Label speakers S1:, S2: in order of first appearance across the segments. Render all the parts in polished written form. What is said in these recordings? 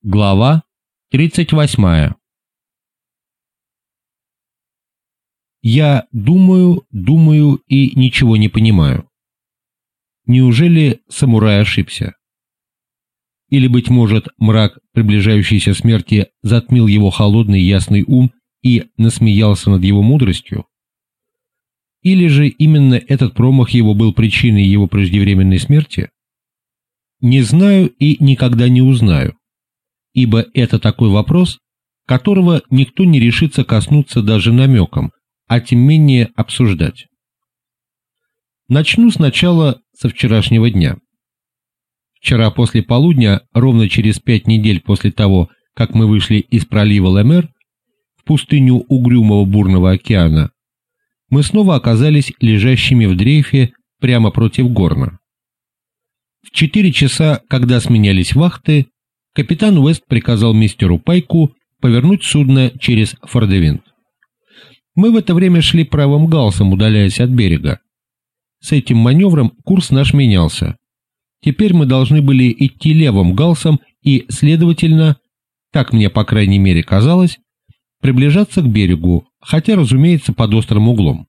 S1: Глава 38. Я думаю и ничего не понимаю. Неужели самурай ошибся? Или, быть может, мрак приближающейся смерти затмил его холодный ясный ум и насмеялся над его мудростью? Или же именно этот промах его был причиной его преждевременной смерти? Не знаю и никогда не узнаю, ибо это такой вопрос, которого никто не решится коснуться даже намеком, а тем менее обсуждать. Начну сначала со вчерашнего дня. Вчера после полудня, ровно через 5 недель после того, как мы вышли из пролива Лемер в пустыню угрюмого бурного океана, мы снова оказались лежащими в дрейфе прямо против Горна. В 4 часа, когда сменялись вахты, капитан Уэст приказал мистеру Пайку повернуть судно через Фордевинд. Мы в это время шли правым галсом, удаляясь от берега. С этим маневром курс наш менялся. Теперь мы должны были идти левым галсом и, следовательно, так мне по крайней мере казалось, приближаться к берегу, хотя, разумеется, под острым углом.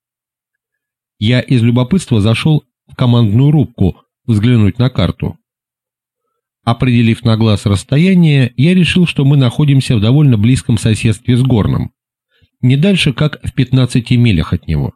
S1: Я из любопытства зашел в командную рубку взглянуть на карту. Определив на глаз расстояние, я решил, что мы находимся в довольно близком соседстве с Горном, не дальше, как в 15 милях от него.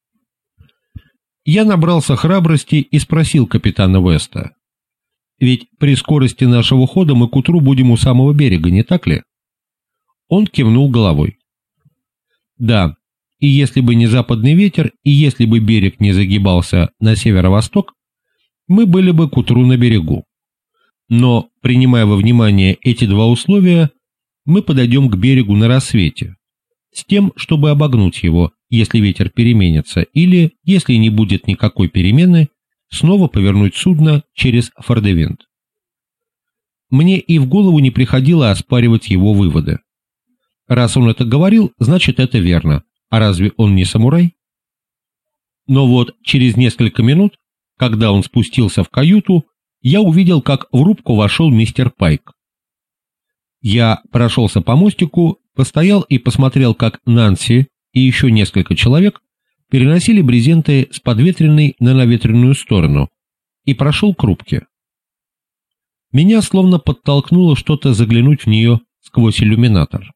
S1: Я набрался храбрости и спросил капитана Уэста: «Ведь при скорости нашего хода мы к утру будем у самого берега, не так ли?» Он кивнул головой. «Да, и если бы не западный ветер, и если бы берег не загибался на северо-восток, мы были бы к утру на берегу. Но, принимая во внимание эти два условия, мы подойдем к берегу на рассвете, с тем, чтобы обогнуть его, если ветер переменится, или, если не будет никакой перемены, снова повернуть судно через Фордевинд». Мне и в голову не приходило оспаривать его выводы. Раз он это говорил, значит, это верно. А разве он не самурай? Но вот через несколько минут, когда он спустился в каюту, я увидел, как в рубку вошел мистер Пайк. Я прошелся по мостику, постоял и посмотрел, как Нанси и еще несколько человек переносили брезенты с подветренной на наветренную сторону, и прошел к рубке. Меня словно подтолкнуло что-то заглянуть в нее сквозь иллюминатор.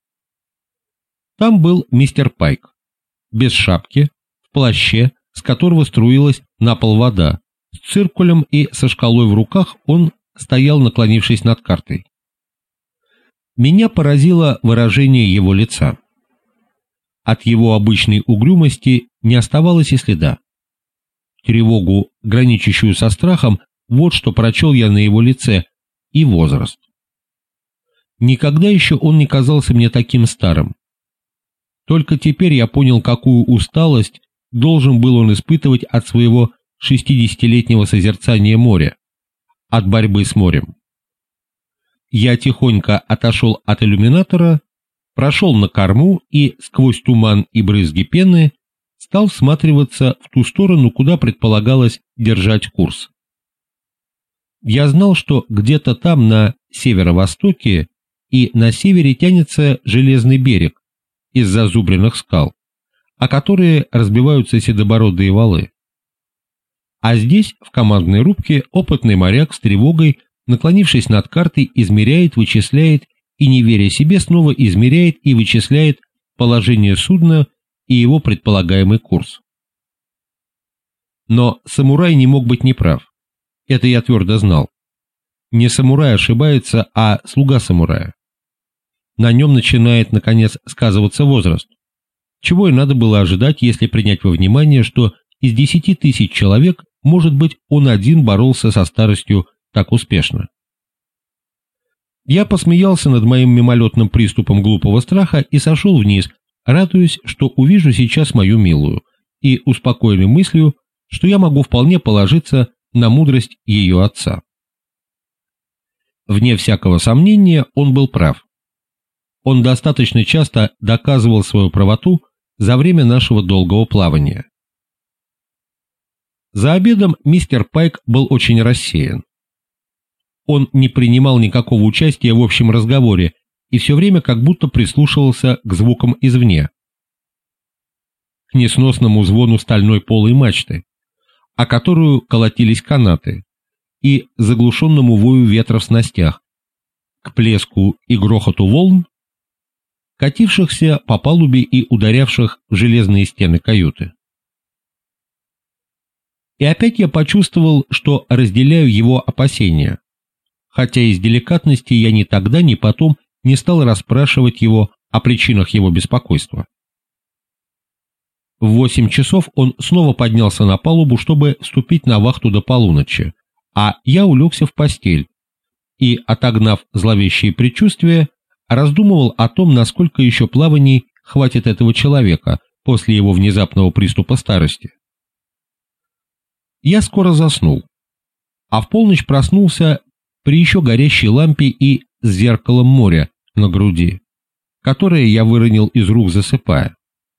S1: Там был мистер Пайк, без шапки, в плаще, с которого струилась на пол вода, с циркулем и со шкалой в руках. Он стоял, наклонившись над картой. Меня поразило выражение его лица. От его обычной угрюмости не оставалось и следа. Тревогу, граничащую со страхом, вот что прочел я на его лице, и возраст. Никогда еще он не казался мне таким старым. Только теперь я понял, какую усталость должен был он испытывать от своего 60-летнего созерцания моря, от борьбы с морем. Я тихонько отошел от иллюминатора, прошел на корму и, сквозь туман и брызги пены, стал всматриваться в ту сторону, куда предполагалось держать курс. Я знал, что где-то там на северо-востоке и на севере тянется железный берег из зазубренных скал, о которые разбиваются седобородые валы. А здесь, в командной рубке, опытный моряк с тревогой, наклонившись над картой, измеряет, вычисляет и, не веря себе, снова измеряет и вычисляет положение судна и его предполагаемый курс. Но самурай не мог быть неправ. Это я твердо знал. Не самурай ошибается, а слуга самурая. На нем начинает, наконец, сказываться возраст, чего и надо было ожидать, если принять во внимание, что из 10 тысяч человек, может быть, он один боролся со старостью так успешно. Я посмеялся над моим мимолетным приступом глупого страха и сошел вниз, радуясь, что увижу сейчас мою милую, и успокоенной мыслью, что я могу вполне положиться на мудрость ее отца. Вне всякого сомнения, он был прав. Он достаточно часто доказывал свою правоту за время нашего долгого плавания. За обедом мистер Пайк был очень рассеян. Он не принимал никакого участия в общем разговоре и все время как будто прислушивался к звукам извне, к несносному звону стальной полой мачты, о которую колотились канаты, и заглушенному вою ветра в снастях, к плеску и грохоту волн, катившихся по палубе и ударявших в железные стены каюты. И опять я почувствовал, что разделяю его опасения, хотя из деликатности я ни тогда, ни потом не стал расспрашивать его о причинах его беспокойства. В 8 часов он снова поднялся на палубу, чтобы вступить на вахту до полуночи, а я улегся в постель и, отогнав зловещие предчувствия, раздумывал о том, насколько еще плаваний хватит этого человека после его внезапного приступа старости. Я скоро заснул, а в полночь проснулся при еще горящей лампе и с зеркалом моря на груди, которое я выронил из рук, засыпая.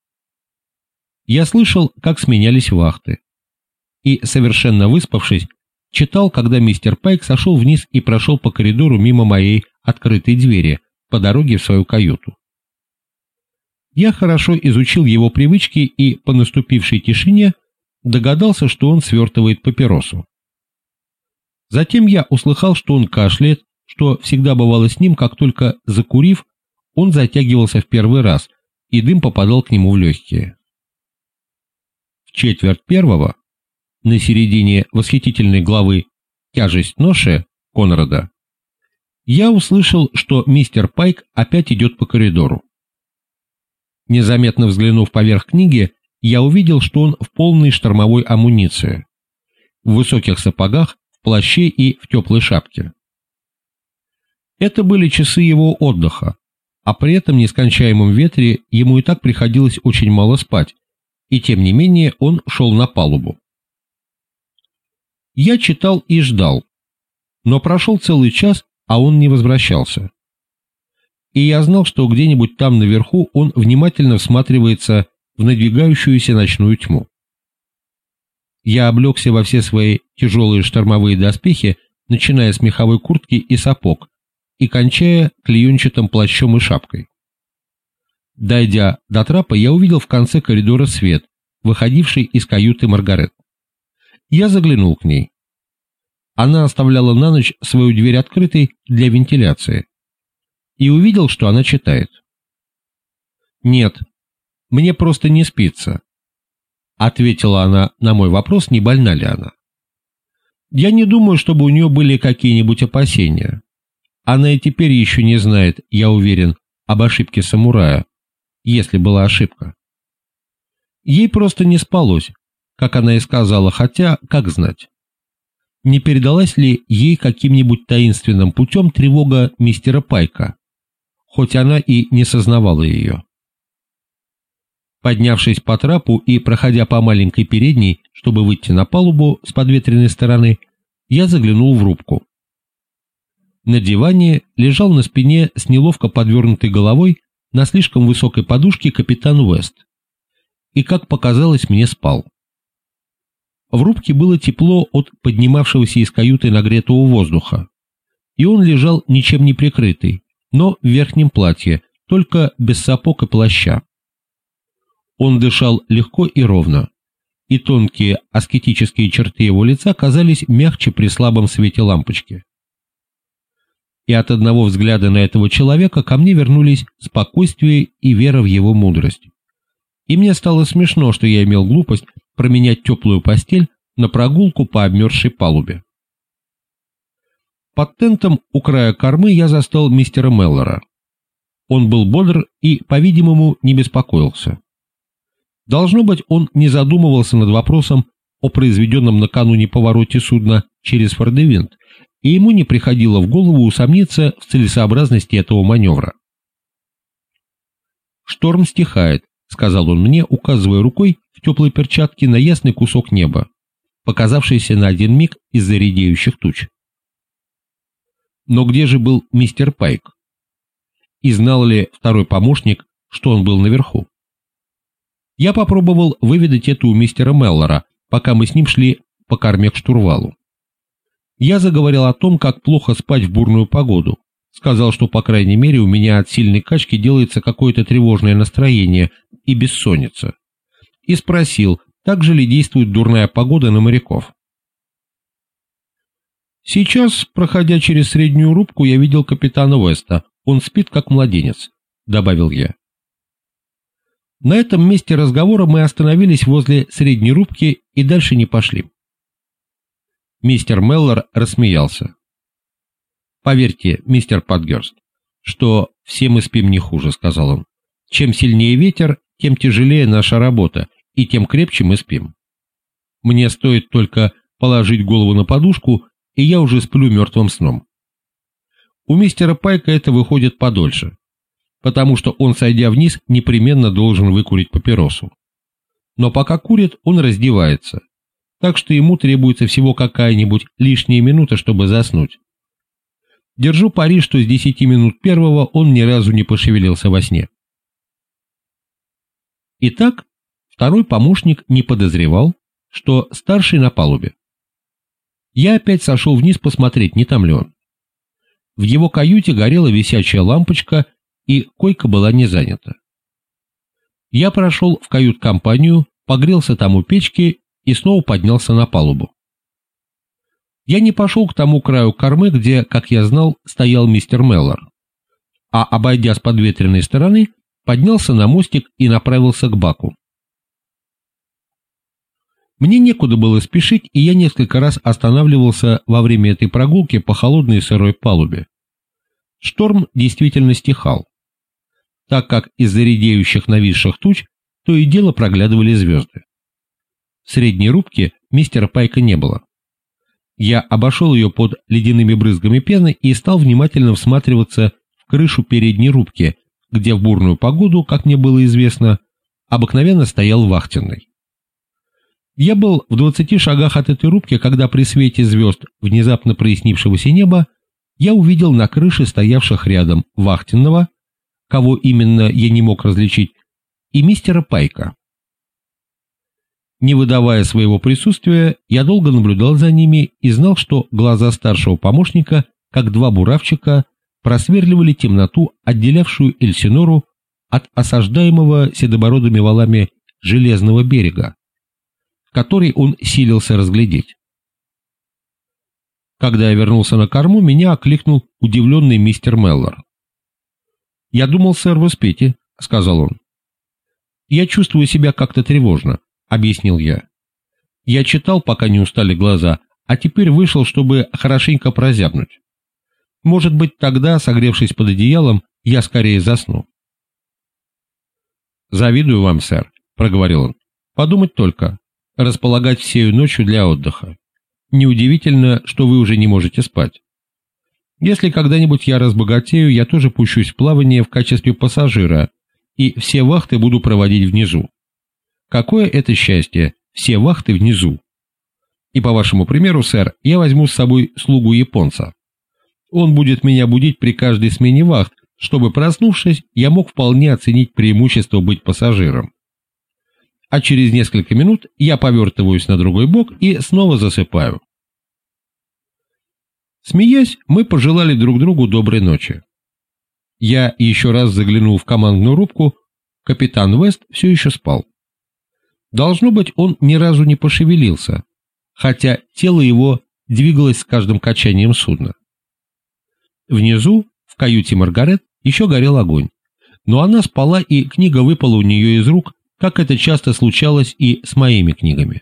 S1: Я слышал, как сменялись вахты, и, совершенно выспавшись, читал, когда мистер Пайк сошел вниз и прошел по коридору мимо моей открытой двери по дороге в свою каюту. Я хорошо изучил его привычки и по наступившей тишине догадался, что он свертывает папиросу. Затем я услыхал, что он кашляет, что всегда бывало с ним, как только, закурив, он затягивался в первый раз, и дым попадал к нему в легкие. В 1:45, на середине восхитительной главы «Тяжесть ноши» Конрада, я услышал, что мистер Пайк опять идет по коридору. Незаметно взглянув поверх книги, я увидел, что он в полной штормовой амуниции, в высоких сапогах, в плаще и в теплой шапке. Это были часы его отдыха, а при этом нескончаемом ветре ему и так приходилось очень мало спать, и тем не менее он шел на палубу. Я читал и ждал, но прошел целый час, а он не возвращался. И я знал, что где-нибудь там наверху он внимательно всматривается в надвигающуюся ночную тьму. Я облегся во все свои тяжелые штормовые доспехи, начиная с меховой куртки и сапог, и кончая клеенчатым плащом и шапкой. Дойдя до трапа, я увидел в конце коридора свет, выходивший из каюты Маргарет. Я заглянул к ней. Она оставляла на ночь свою дверь открытой для вентиляции, и увидел, что она читает. «Нет, мне просто не спится», — ответила она на мой вопрос, не больна ли она. «Я не думаю, чтобы у нее были какие-нибудь опасения. Она и теперь еще не знает, я уверен, об ошибке самурая, если была ошибка. Ей просто не спалось, как она и сказала, хотя, как знать, не передалась ли ей каким-нибудь таинственным путем тревога мистера Пайка, хоть она и не сознавала ее». Поднявшись по трапу и проходя по маленькой передней, чтобы выйти на палубу с подветренной стороны, я заглянул в рубку. На диване лежал на спине с неловко подвернутой головой на слишком высокой подушке капитан Уэст, и, как показалось, мне спал. В рубке было тепло от поднимавшегося из каюты нагретого воздуха, и он лежал ничем не прикрытый, но в верхнем платье, только без сапог и плаща. Он дышал легко и ровно, и тонкие аскетические черты его лица казались мягче при слабом свете лампочки. И от одного взгляда на этого человека ко мне вернулись спокойствие и вера в его мудрость. И мне стало смешно, что я имел глупость променять теплую постель на прогулку по обмерзшей палубе. Под тентом у края кормы я застал мистера Меллора. Он был бодр и, по-видимому, не беспокоился. Должно быть, он не задумывался над вопросом о произведенном накануне повороте судна через Фордевинд, и ему не приходило в голову усомниться в целесообразности этого маневра. «Шторм стихает», — сказал он мне, указывая рукой в теплой перчатке на ясный кусок неба, показавшийся на один миг из-за редеющих туч. Но где же был мистер Пайк? И знал ли второй помощник, что он был наверху? Я попробовал выведать это у мистера Меллора, пока мы с ним шли по корме к штурвалу. Я заговорил о том, как плохо спать в бурную погоду. Сказал, что, по крайней мере, у меня от сильной качки делается какое-то тревожное настроение и бессонница. И спросил, так же ли действует дурная погода на моряков. «Сейчас, проходя через среднюю рубку, я видел капитана Уэста. Он спит, как младенец», — добавил я. На этом месте разговора мы остановились возле средней рубки и дальше не пошли. Мистер Меллор рассмеялся. «Поверьте, мистер Патгерст, что все мы спим не хуже», — сказал он. «Чем сильнее ветер, тем тяжелее наша работа, и тем крепче мы спим. Мне стоит только положить голову на подушку, и я уже сплю мертвым сном. У мистера Пайка это выходит подольше, потому что он, сойдя вниз, непременно должен выкурить папиросу. Но пока курит, он раздевается, так что ему требуется всего какая-нибудь лишняя минута, чтобы заснуть. Держу пари, что с 10 минут первого он ни разу не пошевелился во сне». Итак, второй помощник не подозревал, что старший на палубе. Я опять сошел вниз посмотреть, не там ли он. В его каюте горела висячая лампочка, и койка была не занята. Я прошел в кают-компанию, погрелся там у печки и снова поднялся на палубу. Я не пошел к тому краю кормы, где, как я знал, стоял мистер Меллор, а, обойдя с подветренной стороны, поднялся на мостик и направился к баку. Мне некуда было спешить, и я несколько раз останавливался во время этой прогулки по холодной сырой палубе. Шторм действительно стихал, так как из-за редеющих нависших туч то и дело проглядывали звезды. В средней рубке мистера Пайка не было. Я обошел ее под ледяными брызгами пены и стал внимательно всматриваться в крышу передней рубки, где в бурную погоду, как мне было известно, обыкновенно стоял вахтенный. Я был в 20 шагах от этой рубки, когда при свете звезд внезапно прояснившегося неба я увидел на крыше стоявших рядом вахтенного, кого именно я не мог различить, и мистера Пайка. Не выдавая своего присутствия, я долго наблюдал за ними и знал, что глаза старшего помощника, как два буравчика, просверливали темноту, отделявшую Эльсинору от осаждаемого седобородыми валами железного берега, который он силился разглядеть. Когда я вернулся на корму, меня окликнул удивленный мистер Меллор. «Я думал, сэр, вы спите», — сказал он. «Я чувствую себя как-то тревожно», — объяснил я. «Я читал, пока не устали глаза, а теперь вышел, чтобы хорошенько прозябнуть. Может быть, тогда, согревшись под одеялом, я скорее засну». «Завидую вам, сэр», — проговорил он. «Подумать только, располагать всею ночью для отдыха. Неудивительно, что вы уже не можете спать. Если когда-нибудь я разбогатею, я тоже пущусь в плавание в качестве пассажира, и все вахты буду проводить внизу. Какое это счастье, все вахты внизу. И по вашему примеру, сэр, я возьму с собой слугу-японца. Он будет меня будить при каждой смене вахт, чтобы, проснувшись, я мог вполне оценить преимущество быть пассажиром. А через несколько минут я повертываюсь на другой бок и снова засыпаю». Смеясь, мы пожелали друг другу доброй ночи. Я еще раз заглянул в командную рубку, капитан Уэст все еще спал. Должно быть, он ни разу не пошевелился, хотя тело его двигалось с каждым качанием судна. Внизу, в каюте Маргарет, еще горел огонь, но она спала, и книга выпала у нее из рук, как это часто случалось и с моими книгами.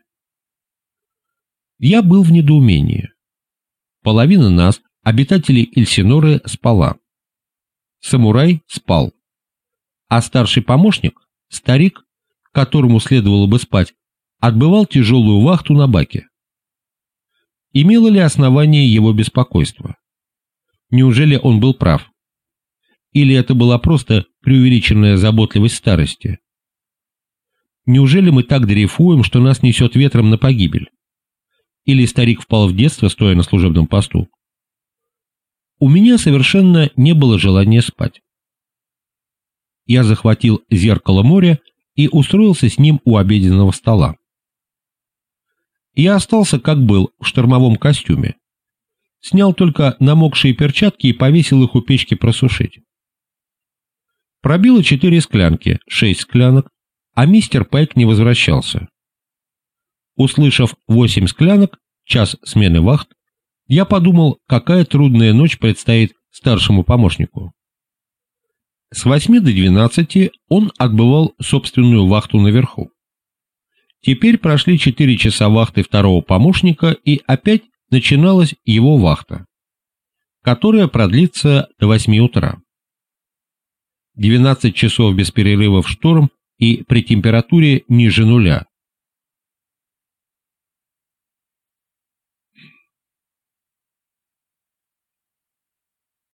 S1: Я был в недоумении. Половина нас, обитателей Эльсиноры, спала. Самурай спал. А старший помощник, старик, которому следовало бы спать, отбывал тяжелую вахту на баке. Имело ли основание его беспокойство? Неужели он был прав? Или это была просто преувеличенная заботливость старости? Неужели мы так дрейфуем, что нас несет ветром на погибель? Или старик впал в детство, стоя на служебном посту? У меня совершенно не было желания спать. Я захватил зеркало моря и устроился с ним у обеденного стола. Я остался, как был, в штормовом костюме, Снял только намокшие перчатки и повесил их у печки просушить. Пробило 4 склянки, 6 склянок, а мистер Пайк не возвращался. Услышав 8 склянок, час смены вахт, я подумал, какая трудная ночь предстоит старшему помощнику. С 8 до 12 он отбывал собственную вахту наверху. Теперь прошли 4 часа вахты второго помощника, и опять начиналась его вахта, которая продлится до 8 утра. 12 часов без перерыва в шторм и при температуре ниже нуля.